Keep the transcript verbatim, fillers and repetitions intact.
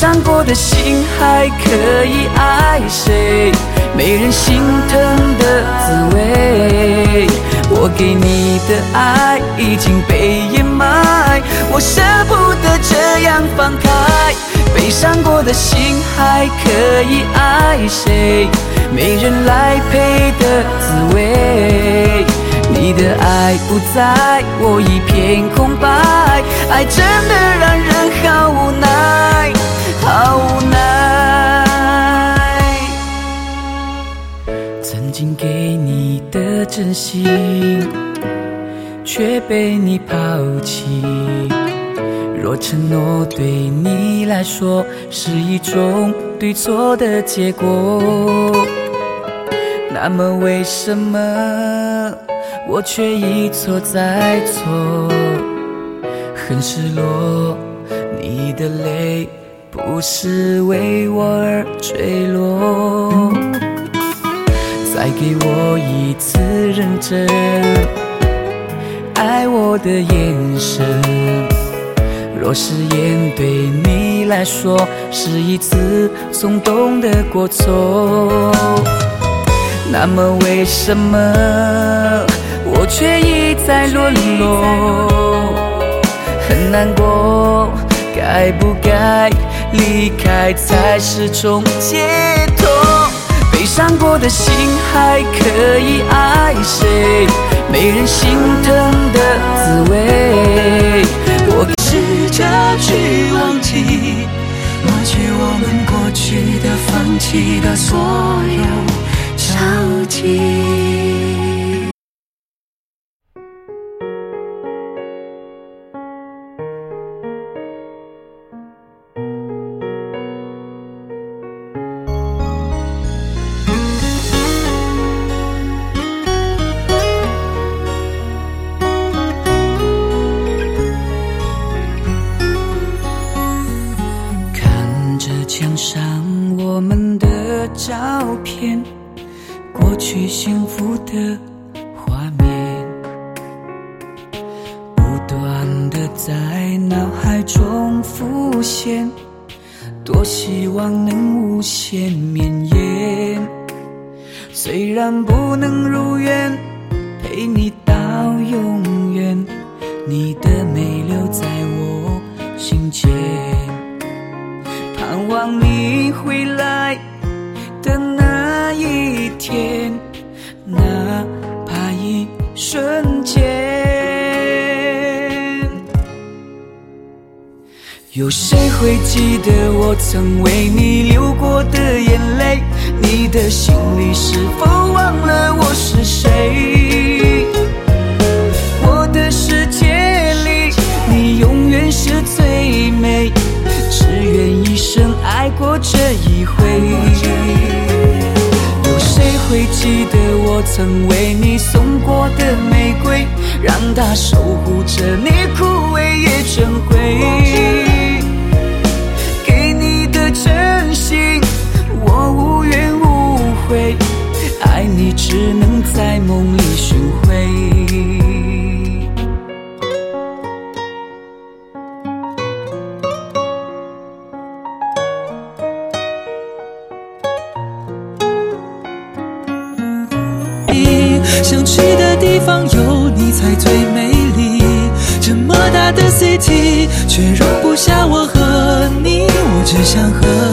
伤过的心还可以爱谁？没人心疼的滋味，我给你的爱已经被掩埋，我舍不得这样放开。悲伤过的心还可以爱谁？没人来陪的滋味，你的爱不在，我一片空白，爱真的让人好无奈，好无奈。曾经给你的真心，却被你抛弃。若承诺对你来说是一种对错的结果，那么为什么我却一错再错？很失落，你的泪不是为我而坠落。再给我一次认真爱我的眼神，若誓言对你来说是一次冲动的过错，那么为什么我却一再沦落？很难过，该不该离开才是种解脱？悲伤过的心还可以爱谁？没人心疼的滋味，我试着去忘记，抹去我们过去的、放弃的所有交集。 墙上我们的照片，过去幸福的画面，不断的在脑海中浮现，多希望能无限绵延。虽然不能如愿陪你到永远，你的美留在我心间，盼望你回来的那一天，哪怕一瞬间。有谁会记得我曾为你流过的眼泪？你的心里是否忘了我是谁？我的世界里，你永远是最美，只愿一生爱过这一回。有谁会记得我曾为你送过的玫瑰，让它守护着你枯萎也成灰。给你的真心我无怨无悔，爱你只能在梦里寻回。 想去的地方有你才最美丽，这么大的 city 却容不下我和你，我只想和